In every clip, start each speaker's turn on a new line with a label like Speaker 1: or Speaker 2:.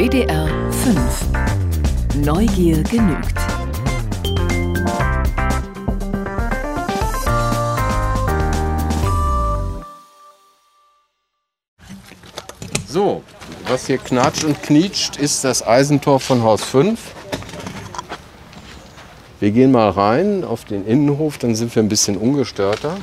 Speaker 1: WDR 5. Neugier genügt.
Speaker 2: So, was hier knatscht und knietscht, ist das Eisentor von Haus 5. Wir gehen mal rein auf den Innenhof, dann sind wir ein bisschen ungestörter.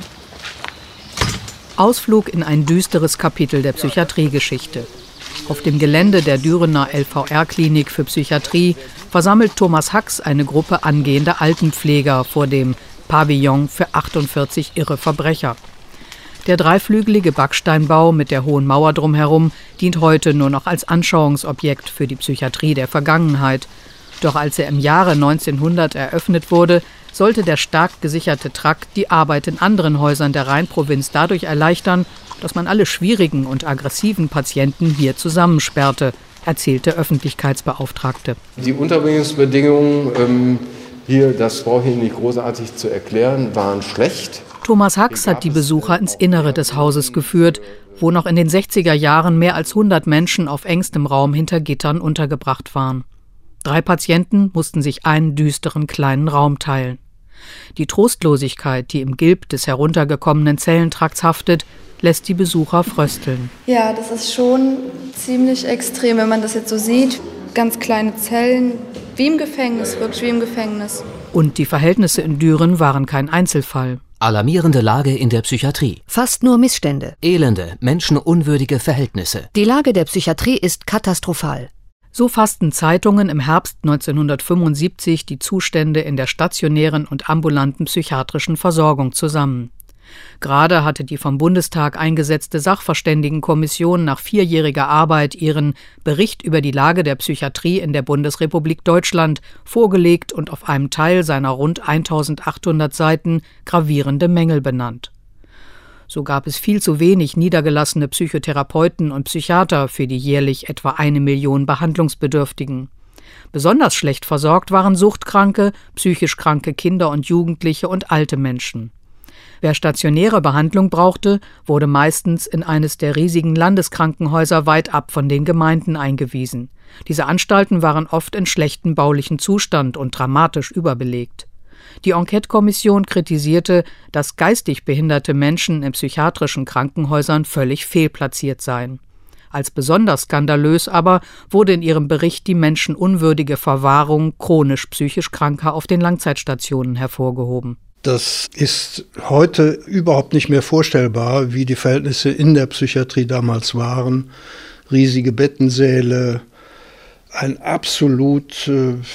Speaker 3: Ausflug in ein düsteres Kapitel der Psychiatriegeschichte. Auf dem Gelände der Dürener LVR-Klinik für Psychiatrie versammelt Thomas Hacks eine Gruppe angehender Altenpfleger vor dem Pavillon für 48 irre Verbrecher. Der dreiflügelige Backsteinbau mit der hohen Mauer drumherum dient heute nur noch als Anschauungsobjekt für die Psychiatrie der Vergangenheit. Doch als er im Jahre 1900 eröffnet wurde, sollte der stark gesicherte Trakt die Arbeit in anderen Häusern der Rheinprovinz dadurch erleichtern, dass man alle schwierigen und aggressiven Patienten hier zusammensperrte, erzählte Öffentlichkeitsbeauftragte.
Speaker 2: Die Unterbringungsbedingungen hier, das brauche ich nicht großartig zu erklären, waren schlecht.
Speaker 3: Thomas Hacks hat die Besucher ins Innere des Hauses geführt, wo noch in den 60er Jahren mehr als 100 Menschen auf engstem Raum hinter Gittern untergebracht waren. 3 Patienten mussten sich einen düsteren kleinen Raum teilen. Die Trostlosigkeit, die im Gilb des heruntergekommenen Zellentrakts haftet, lässt die Besucher frösteln.
Speaker 4: Ja, das ist schon ziemlich extrem, wenn man das jetzt so sieht. Ganz kleine Zellen, wie im Gefängnis, wirklich wie im Gefängnis.
Speaker 3: Und die Verhältnisse in Düren waren kein Einzelfall.
Speaker 5: Alarmierende Lage in der Psychiatrie.
Speaker 6: Fast nur Missstände.
Speaker 5: Elende, menschenunwürdige Verhältnisse.
Speaker 6: Die Lage der Psychiatrie ist katastrophal.
Speaker 3: So fassten Zeitungen im Herbst 1975 die Zustände in der stationären und ambulanten psychiatrischen Versorgung zusammen. Gerade hatte die vom Bundestag eingesetzte Sachverständigenkommission nach 4-jähriger Arbeit ihren Bericht über die Lage der Psychiatrie in der Bundesrepublik Deutschland vorgelegt und auf einem Teil seiner rund 1800 Seiten gravierende Mängel benannt. So gab es viel zu wenig niedergelassene Psychotherapeuten und Psychiater für die jährlich etwa 1 Million Behandlungsbedürftigen. Besonders schlecht versorgt waren suchtkranke, psychisch kranke Kinder und Jugendliche und alte Menschen. Wer stationäre Behandlung brauchte, wurde meistens in eines der riesigen Landeskrankenhäuser weit ab von den Gemeinden eingewiesen. Diese Anstalten waren oft in schlechtem baulichen Zustand und dramatisch überbelegt. Die Enquete-Kommission kritisierte, dass geistig behinderte Menschen in psychiatrischen Krankenhäusern völlig fehlplatziert seien. Als besonders skandalös aber wurde in ihrem Bericht die menschenunwürdige Verwahrung chronisch psychisch Kranker auf den Langzeitstationen hervorgehoben.
Speaker 7: Das ist heute überhaupt nicht mehr vorstellbar, wie die Verhältnisse in der Psychiatrie damals waren. Riesige Bettensäle, ein absolut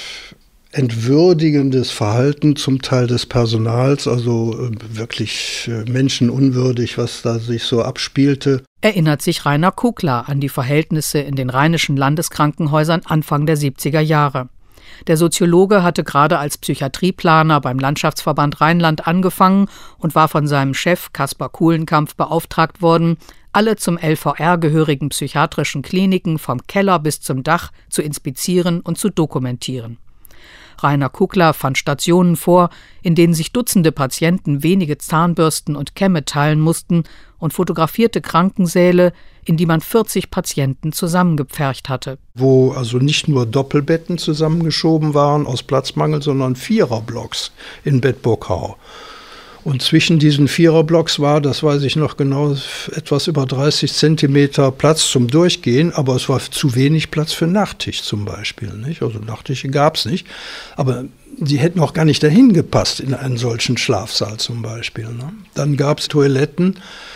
Speaker 7: entwürdigendes Verhalten zum Teil des Personals, also wirklich menschenunwürdig, was da sich so abspielte.
Speaker 3: Erinnert sich Rainer Kukla an die Verhältnisse in den rheinischen Landeskrankenhäusern Anfang der 70er Jahre. Der Soziologe hatte gerade als Psychiatrieplaner beim Landschaftsverband Rheinland angefangen und war von seinem Chef Kaspar Kuhlenkampf beauftragt worden, alle zum LVR gehörigen psychiatrischen Kliniken vom Keller bis zum Dach zu inspizieren und zu dokumentieren. Rainer Kukla fand Stationen vor, in denen sich Dutzende Patienten wenige Zahnbürsten und Kämme teilen mussten und fotografierte Krankensäle, in die man 40 Patienten zusammengepfercht hatte.
Speaker 7: Wo also nicht nur Doppelbetten zusammengeschoben waren aus Platzmangel, sondern Viererblocks in Bad Burkau. Und zwischen diesen Viererblocks war, das weiß ich noch genau, etwas über 30 Zentimeter Platz zum Durchgehen, aber es war zu wenig Platz für Nachttisch zum Beispiel, nicht? Also Nachttische gab es nicht, aber die hätten auch gar nicht dahin gepasst in einen solchen Schlafsaal zum Beispiel, ne? Dann gab es Toiletten,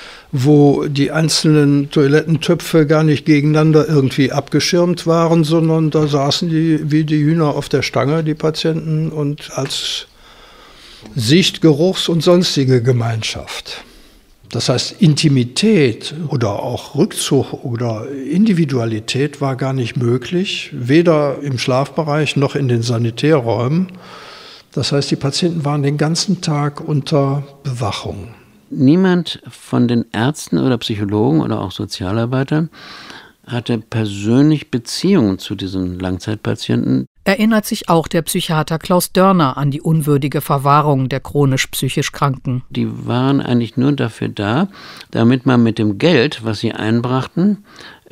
Speaker 7: wo die einzelnen Toilettentöpfe gar nicht gegeneinander irgendwie abgeschirmt waren, sondern da saßen die wie die Hühner auf der Stange, die Patienten, und als Sicht-, Geruchs- und sonstige Gemeinschaft. Das heißt, Intimität oder auch Rückzug oder Individualität war gar nicht möglich, weder im Schlafbereich noch in den Sanitärräumen. Das heißt, die Patienten waren den ganzen Tag unter Bewachung.
Speaker 8: Niemand von den Ärzten oder Psychologen oder auch Sozialarbeitern hatte persönlich Beziehungen zu diesen Langzeitpatienten.
Speaker 3: Erinnert sich auch der Psychiater Klaus Dörner an die unwürdige Verwahrung der chronisch psychisch Kranken.
Speaker 8: Die waren eigentlich nur dafür da, damit man mit dem Geld, was sie einbrachten,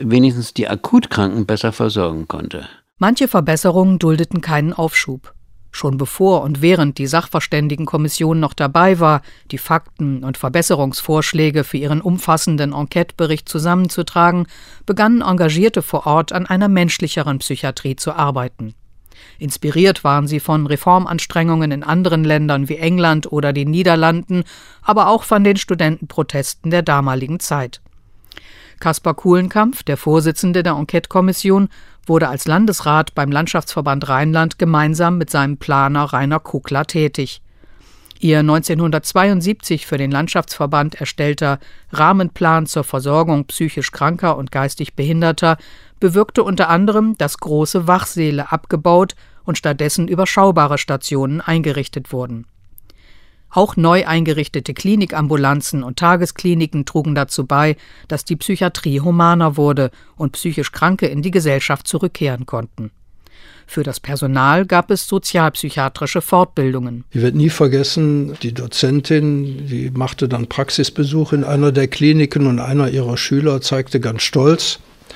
Speaker 8: wenigstens die Akutkranken besser versorgen konnte.
Speaker 3: Manche Verbesserungen duldeten keinen Aufschub. Schon bevor und während die Sachverständigenkommission noch dabei war, die Fakten und Verbesserungsvorschläge für ihren umfassenden Enquetebericht zusammenzutragen, begannen Engagierte vor Ort an einer menschlicheren Psychiatrie zu arbeiten. Inspiriert waren sie von Reformanstrengungen in anderen Ländern wie England oder den Niederlanden, aber auch von den Studentenprotesten der damaligen Zeit. Kaspar Kulenkampff, der Vorsitzende der Enquete-Kommission, wurde als Landesrat beim Landschaftsverband Rheinland gemeinsam mit seinem Planer Rainer Kuckler tätig. Ihr 1972 für den Landschaftsverband erstellter Rahmenplan zur Versorgung psychisch Kranker und geistig Behinderter bewirkte unter anderem, dass große Wachsäle abgebaut und stattdessen überschaubare Stationen eingerichtet wurden. Auch neu eingerichtete Klinikambulanzen und Tageskliniken trugen dazu bei, dass die Psychiatrie humaner wurde und psychisch Kranke in die Gesellschaft zurückkehren konnten. Für das Personal gab es sozialpsychiatrische Fortbildungen.
Speaker 7: Ich werde nie vergessen, die Dozentin, die machte dann Praxisbesuch in einer der Kliniken und einer ihrer Schüler zeigte ganz stolz,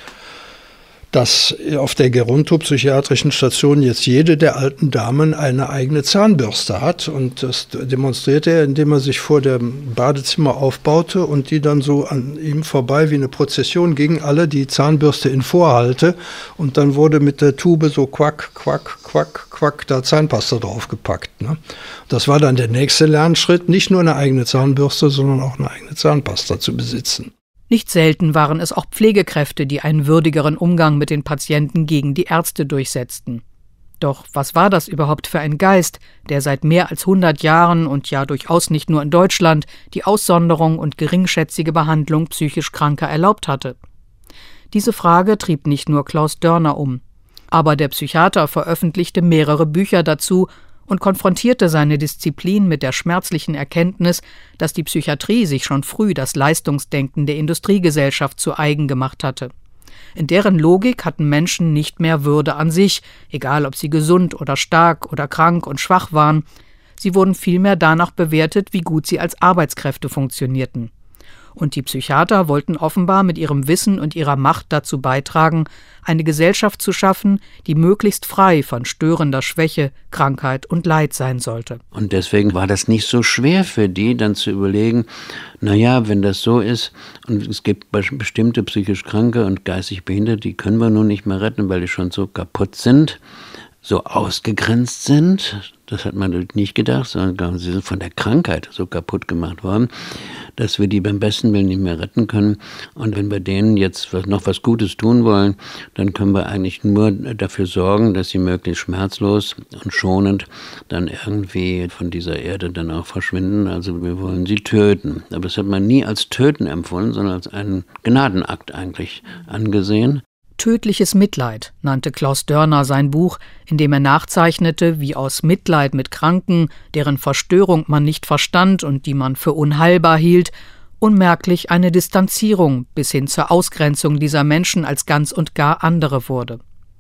Speaker 7: dass auf der gerontopsychiatrischen Station jetzt jede der alten Damen eine eigene Zahnbürste hat. Und das demonstrierte er, indem er sich vor dem Badezimmer aufbaute und die dann so an ihm vorbei wie eine Prozession gingen, alle die Zahnbürste in Vorhalte. Und dann wurde mit der Tube so quack, quack, quack, quack da Zahnpasta draufgepackt. Ne? Das war dann der nächste Lernschritt, nicht nur eine eigene Zahnbürste, sondern auch eine eigene Zahnpasta zu besitzen.
Speaker 3: Nicht selten waren es auch Pflegekräfte, die einen würdigeren Umgang mit den Patienten gegen die Ärzte durchsetzten. Doch was war das überhaupt für ein Geist, der seit mehr als 100 Jahren und ja durchaus nicht nur in Deutschland die Aussonderung und geringschätzige Behandlung psychisch Kranker erlaubt hatte? Diese Frage trieb nicht nur Klaus Dörner um. Aber der Psychiater veröffentlichte mehrere Bücher dazu und konfrontierte seine Disziplin mit der schmerzlichen Erkenntnis, dass die Psychiatrie sich schon früh das Leistungsdenken der Industriegesellschaft zu eigen gemacht hatte. In deren Logik hatten Menschen nicht mehr Würde an sich, egal ob sie gesund oder stark oder krank und schwach waren. Sie wurden vielmehr danach bewertet, wie gut sie als Arbeitskräfte funktionierten. Und die Psychiater wollten offenbar mit ihrem Wissen und ihrer Macht dazu beitragen, eine Gesellschaft zu schaffen, die möglichst frei von störender Schwäche, Krankheit und Leid sein sollte.
Speaker 8: Und deswegen war das nicht so schwer für die, dann zu überlegen, naja, wenn das so ist und es gibt bestimmte psychisch Kranke und geistig Behinderte, die können wir nun nicht mehr retten, weil die schon so kaputt sind, so ausgegrenzt sind. Das hat man nicht gedacht, sondern sie sind von der Krankheit so kaputt gemacht worden, dass wir die beim besten Willen nicht mehr retten können. Und wenn wir denen jetzt noch was Gutes tun wollen, dann können wir eigentlich nur dafür sorgen, dass sie möglichst schmerzlos und schonend dann irgendwie von dieser Erde dann auch verschwinden. Also wir wollen sie töten. Aber das hat man nie als Töten empfunden, sondern als einen Gnadenakt eigentlich angesehen.
Speaker 3: Tödliches Mitleid nannte Klaus Dörner sein Buch, in dem er nachzeichnete, wie aus Mitleid mit Kranken, deren Verstörung man nicht verstand und die man für unheilbar hielt, unmerklich eine Distanzierung bis hin zur Ausgrenzung dieser Menschen als ganz und gar andere wurde.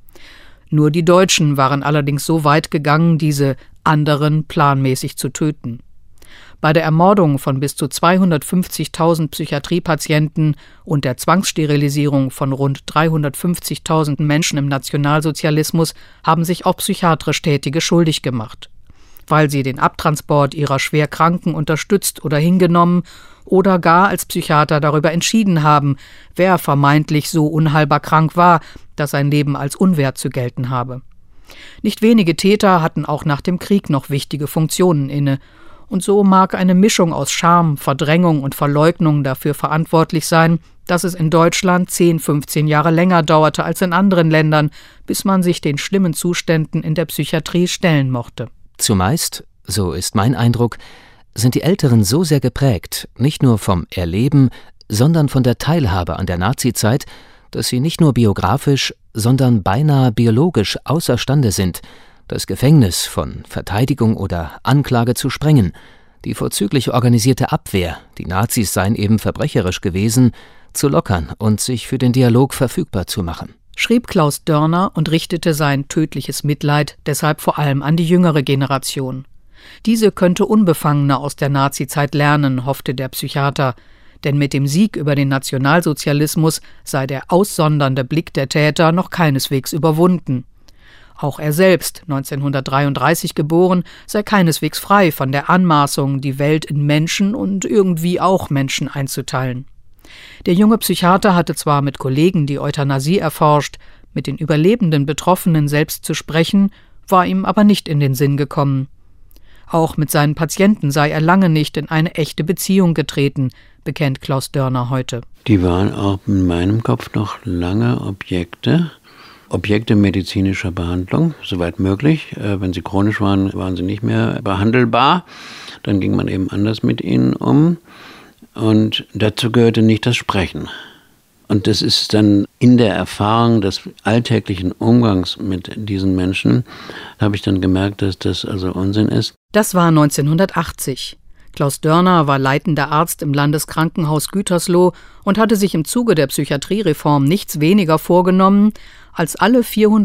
Speaker 3: Nur die Deutschen waren allerdings so weit gegangen, diese anderen planmäßig zu töten. Bei der Ermordung von bis zu 250.000 Psychiatriepatienten und der Zwangssterilisierung von rund 350.000 Menschen im Nationalsozialismus haben sich auch psychiatrisch Tätige schuldig gemacht. Weil sie den Abtransport ihrer Schwerkranken unterstützt oder hingenommen oder gar als Psychiater darüber entschieden haben, wer vermeintlich so unheilbar krank war, dass sein Leben als unwert zu gelten habe. Nicht wenige Täter hatten auch nach dem Krieg noch wichtige Funktionen inne. Und so mag eine Mischung aus Scham, Verdrängung und Verleugnung dafür verantwortlich sein, dass es in Deutschland 10, 15 Jahre länger dauerte als in anderen Ländern, bis man sich den schlimmen Zuständen in der Psychiatrie stellen mochte.
Speaker 5: Zumeist, so ist mein Eindruck, sind die Älteren so sehr geprägt, nicht nur vom Erleben, sondern von der Teilhabe an der Nazizeit, dass sie nicht nur biografisch, sondern beinahe biologisch außerstande sind, das Gefängnis von Verteidigung oder Anklage zu sprengen, die vorzüglich organisierte Abwehr, die Nazis seien eben verbrecherisch gewesen, zu lockern und sich für den Dialog verfügbar zu machen.
Speaker 3: Schrieb Klaus Dörner und richtete sein tödliches Mitleid deshalb vor allem an die jüngere Generation. Diese könnte unbefangener aus der Nazizeit lernen, hoffte der Psychiater, Denn mit dem Sieg über den Nationalsozialismus sei der aussondernde Blick der Täter noch keineswegs überwunden. Auch er selbst, 1933 geboren, sei keineswegs frei von der Anmaßung, die Welt in Menschen und irgendwie auch Menschen einzuteilen. Der junge Psychiater hatte zwar mit Kollegen die Euthanasie erforscht, mit den überlebenden Betroffenen selbst zu sprechen, war ihm aber nicht in den Sinn gekommen. Auch mit seinen Patienten sei er lange nicht in eine echte Beziehung getreten, bekennt Klaus Dörner heute.
Speaker 8: Die waren auch in meinem Kopf noch lange Objekte medizinischer Behandlung, soweit möglich. Wenn sie chronisch waren, waren sie nicht mehr behandelbar. Dann ging man eben anders mit ihnen um. Und dazu gehörte nicht das Sprechen. Und das ist dann in der Erfahrung des alltäglichen Umgangs mit diesen Menschen, habe ich dann gemerkt, dass das also Unsinn ist.
Speaker 3: Das war 1980. Klaus Dörner war leitender Arzt im Landeskrankenhaus Gütersloh und hatte sich im Zuge der Psychiatriereform nichts weniger vorgenommen, als alle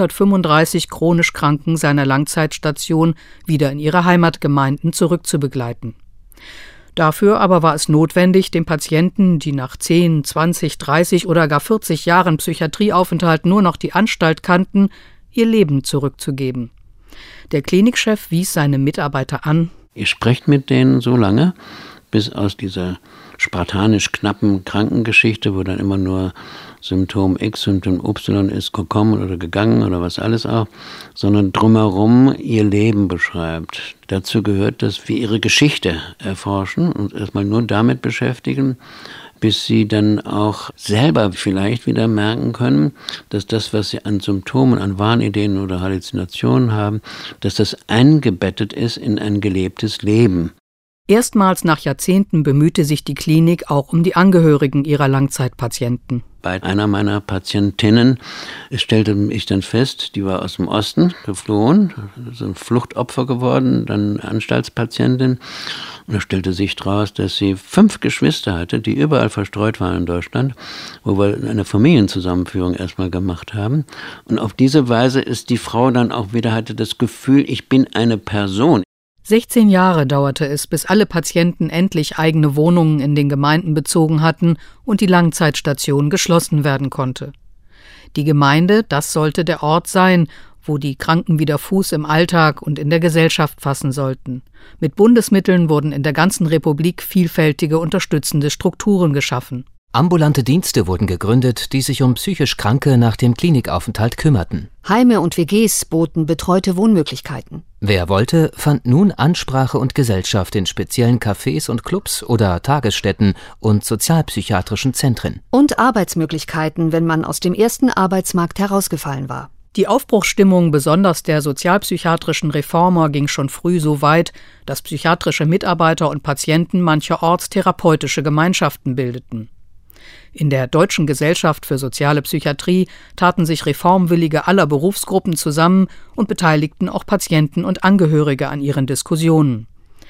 Speaker 3: 435 chronisch Kranken seiner Langzeitstation wieder in ihre Heimatgemeinden zurückzubegleiten. Dafür aber war es notwendig, den Patienten, die nach 10, 20, 30 oder gar 40 Jahren Psychiatrieaufenthalt nur noch die Anstalt kannten, ihr Leben zurückzugeben. Der Klinikchef wies seine Mitarbeiter an:
Speaker 8: Ihr sprecht mit denen so lange, bis aus dieser spartanisch knappen Krankengeschichte, wo dann immer nur Symptom X, Symptom Y ist gekommen oder gegangen oder was alles auch, sondern drumherum ihr Leben beschreibt. Dazu gehört, dass wir ihre Geschichte erforschen und erstmal nur damit beschäftigen, bis sie dann auch selber vielleicht wieder merken können, dass das, was sie an Symptomen, an Wahnideen oder Halluzinationen haben, dass das eingebettet ist in ein gelebtes Leben.
Speaker 3: Erstmals nach Jahrzehnten bemühte sich die Klinik auch um die Angehörigen ihrer Langzeitpatienten.
Speaker 8: Bei einer meiner Patientinnen stellte ich dann fest, die war aus dem Osten geflohen, so ein Fluchtopfer geworden, dann Anstaltspatientin. Und da stellte sich raus, dass sie 5 Geschwister hatte, die überall verstreut waren in Deutschland, wo wir eine Familienzusammenführung erstmal gemacht haben. Und auf diese Weise ist die Frau dann auch wieder, hatte das Gefühl, ich bin eine Person.
Speaker 3: 16 Jahre dauerte es, bis alle Patienten endlich eigene Wohnungen in den Gemeinden bezogen hatten und die Langzeitstation geschlossen werden konnte. Die Gemeinde, das sollte der Ort sein, wo die Kranken wieder Fuß im Alltag und in der Gesellschaft fassen sollten. Mit Bundesmitteln wurden in der ganzen Republik vielfältige unterstützende Strukturen geschaffen.
Speaker 5: Ambulante Dienste wurden gegründet, die sich um psychisch Kranke nach dem Klinikaufenthalt kümmerten.
Speaker 6: Heime und WGs boten betreute Wohnmöglichkeiten.
Speaker 5: Wer wollte, fand nun Ansprache und Gesellschaft in speziellen Cafés und Clubs oder Tagesstätten und sozialpsychiatrischen Zentren.
Speaker 6: Und Arbeitsmöglichkeiten, wenn man aus dem ersten Arbeitsmarkt herausgefallen war.
Speaker 3: Die Aufbruchsstimmung besonders der sozialpsychiatrischen Reformer ging schon früh so weit, dass psychiatrische Mitarbeiter und Patienten mancherorts therapeutische Gemeinschaften bildeten. In der Deutschen Gesellschaft für soziale Psychiatrie taten sich Reformwillige aller Berufsgruppen zusammen und beteiligten auch Patienten und Angehörige an ihren Diskussionen.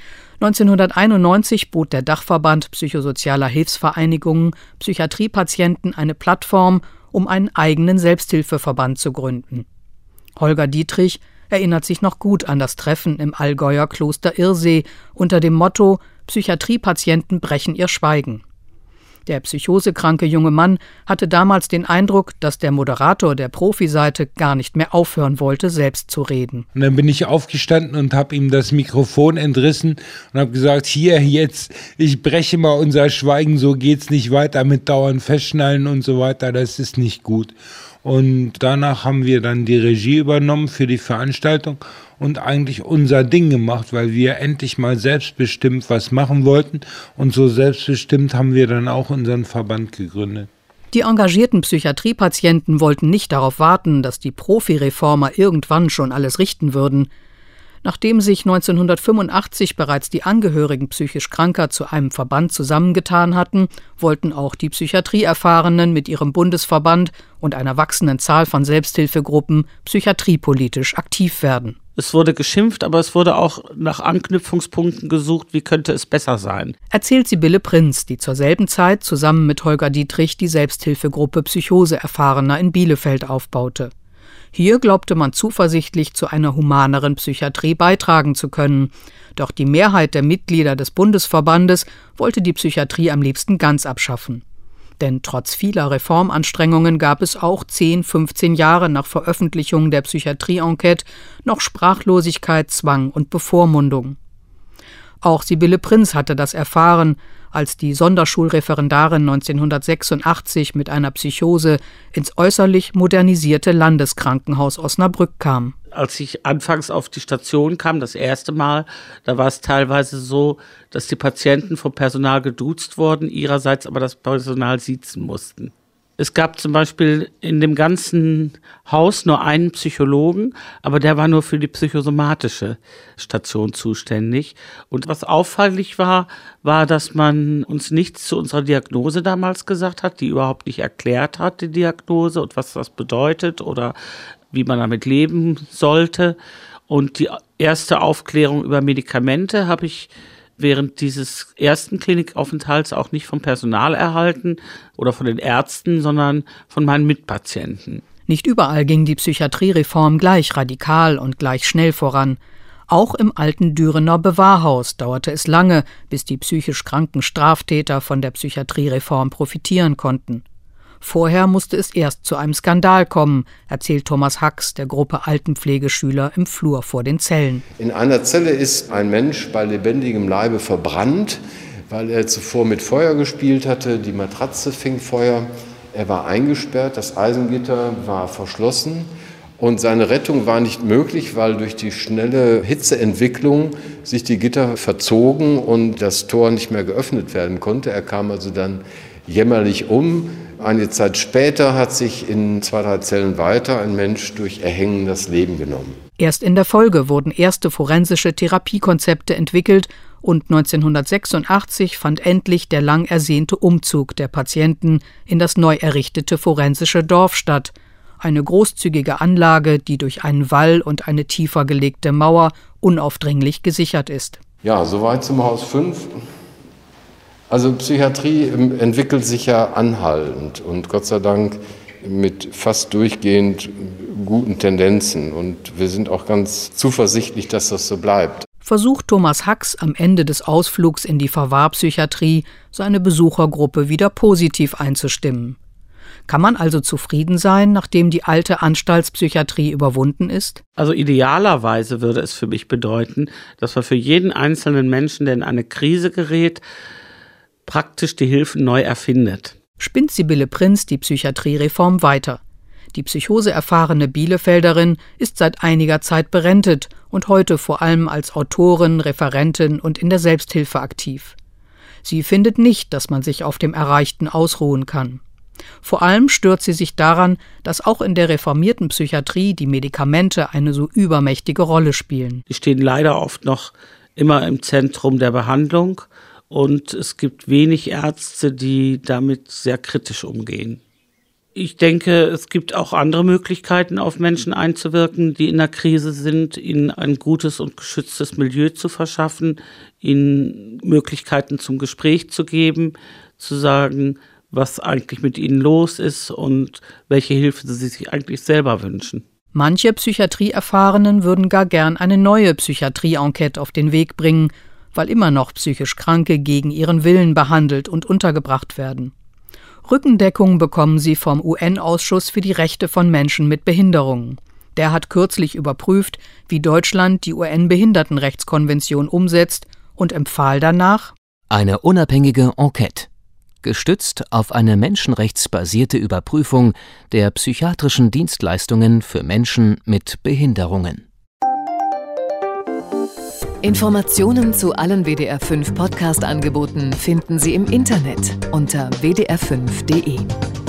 Speaker 3: 1991 bot der Dachverband psychosozialer Hilfsvereinigungen Psychiatriepatienten eine Plattform, um einen eigenen Selbsthilfeverband zu gründen. Holger Dietrich erinnert sich noch gut an das Treffen im Allgäuer Kloster Irsee unter dem Motto »Psychiatriepatienten brechen ihr Schweigen«. Der psychosekranke junge Mann hatte damals den Eindruck, dass der Moderator der Profiseite gar nicht mehr aufhören wollte, selbst zu reden.
Speaker 9: Und dann bin ich aufgestanden und habe ihm das Mikrofon entrissen und habe gesagt, hier, jetzt, ich breche mal unser Schweigen, so geht's nicht weiter mit dauernd Festschnallen und so weiter, das ist nicht gut. Und danach haben wir dann die Regie übernommen für die Veranstaltung und eigentlich unser Ding gemacht, weil wir endlich mal selbstbestimmt was machen wollten. Und so selbstbestimmt haben wir dann auch unseren Verband gegründet.
Speaker 3: Die engagierten Psychiatriepatienten wollten nicht darauf warten, dass die Profireformer irgendwann schon alles richten würden. Nachdem sich 1985 bereits die Angehörigen psychisch Kranker zu einem Verband zusammengetan hatten, wollten auch die Psychiatrieerfahrenen mit ihrem Bundesverband und einer wachsenden Zahl von Selbsthilfegruppen psychiatriepolitisch aktiv werden.
Speaker 10: Es wurde geschimpft, aber es wurde auch nach Anknüpfungspunkten gesucht, wie könnte es besser sein.
Speaker 3: Erzählt Sibylle Prinz, die zur selben Zeit zusammen mit Holger Dietrich die Selbsthilfegruppe Psychose Erfahrener in Bielefeld aufbaute. Hier glaubte man zuversichtlich, zu einer humaneren Psychiatrie beitragen zu können. Doch die Mehrheit der Mitglieder des Bundesverbandes wollte die Psychiatrie am liebsten ganz abschaffen. Denn trotz vieler Reformanstrengungen gab es auch 10, 15 Jahre nach Veröffentlichung der Psychiatrie-Enquete noch Sprachlosigkeit, Zwang und Bevormundung. Auch Sibylle Prinz hatte das erfahren, als die Sonderschulreferendarin 1986 mit einer Psychose ins äußerlich modernisierte Landeskrankenhaus Osnabrück kam.
Speaker 10: Als ich anfangs auf die Station kam, das erste Mal, da war es teilweise so, dass die Patienten vom Personal geduzt wurden, ihrerseits aber das Personal siezen mussten. Es gab zum Beispiel in dem ganzen Haus nur einen Psychologen, aber der war nur für die psychosomatische Station zuständig. Und was auffällig war, dass man uns nichts zu unserer Diagnose damals gesagt hat, die überhaupt nicht erklärt hat, die Diagnose und was das bedeutet oder wie man damit leben sollte. Und die erste Aufklärung über Medikamente habe ich während dieses ersten Klinikaufenthalts auch nicht vom Personal erhalten oder von den Ärzten, sondern von meinen Mitpatienten.
Speaker 3: Nicht überall ging die Psychiatriereform gleich radikal und gleich schnell voran. Auch im alten Dürener Bewahrhaus dauerte es lange, bis die psychisch kranken Straftäter von der Psychiatriereform profitieren konnten. Vorher musste es erst zu einem Skandal kommen, erzählt Thomas Hacks der Gruppe Altenpflegeschüler im Flur vor den Zellen.
Speaker 2: In einer Zelle ist ein Mensch bei lebendigem Leibe verbrannt, weil er zuvor mit Feuer gespielt hatte. Die Matratze fing Feuer. Er war eingesperrt, das Eisengitter war verschlossen. Und seine Rettung war nicht möglich, weil durch die schnelle Hitzeentwicklung sich die Gitter verzogen und das Tor nicht mehr geöffnet werden konnte. Er kam also dann jämmerlich um. Eine Zeit später hat sich in 2, 3 Zellen weiter ein Mensch durch Erhängen das Leben genommen.
Speaker 3: Erst in der Folge wurden erste forensische Therapiekonzepte entwickelt und 1986 fand endlich der lang ersehnte Umzug der Patienten in das neu errichtete forensische Dorf statt. Eine großzügige Anlage, die durch einen Wall und eine tiefer gelegte Mauer unaufdringlich gesichert ist.
Speaker 2: Ja, soweit zum Haus 5. Also Psychiatrie entwickelt sich ja anhaltend und Gott sei Dank mit fast durchgehend guten Tendenzen. Und wir sind auch ganz zuversichtlich, dass das so bleibt.
Speaker 3: Versucht Thomas Hacks am Ende des Ausflugs in die Verwahrpsychiatrie, seine Besuchergruppe wieder positiv einzustimmen. Kann man also zufrieden sein, nachdem die alte Anstaltspsychiatrie überwunden ist?
Speaker 10: Also idealerweise würde es für mich bedeuten, dass man für jeden einzelnen Menschen, der in eine Krise gerät, praktisch die Hilfen neu erfindet.
Speaker 3: Spinnt Sibylle Prinz die Psychiatriereform weiter. Die psychoseerfahrene Bielefelderin ist seit einiger Zeit berentet und heute vor allem als Autorin, Referentin und in der Selbsthilfe aktiv. Sie findet nicht, dass man sich auf dem Erreichten ausruhen kann. Vor allem stört sie sich daran, dass auch in der reformierten Psychiatrie die Medikamente eine so übermächtige Rolle spielen.
Speaker 10: Die stehen leider oft noch immer im Zentrum der Behandlung. Und es gibt wenig Ärzte, die damit sehr kritisch umgehen. Ich denke, es gibt auch andere Möglichkeiten, auf Menschen einzuwirken, die in der Krise sind, ihnen ein gutes und geschütztes Milieu zu verschaffen, ihnen Möglichkeiten zum Gespräch zu geben, zu sagen, was eigentlich mit ihnen los ist und welche Hilfe sie sich eigentlich selber wünschen.
Speaker 3: Manche Psychiatrieerfahrenen würden gar gern eine neue Psychiatrie-Enquete auf den Weg bringen, weil immer noch psychisch Kranke gegen ihren Willen behandelt und untergebracht werden. Rückendeckung bekommen sie vom UN-Ausschuss für die Rechte von Menschen mit Behinderungen. Der hat kürzlich überprüft, wie Deutschland die UN-Behindertenrechtskonvention umsetzt und empfahl danach
Speaker 5: eine unabhängige Enquete, gestützt auf eine menschenrechtsbasierte Überprüfung der psychiatrischen Dienstleistungen für Menschen mit Behinderungen.
Speaker 1: Informationen zu allen WDR 5 Podcast-Angeboten finden Sie im Internet unter wdr5.de.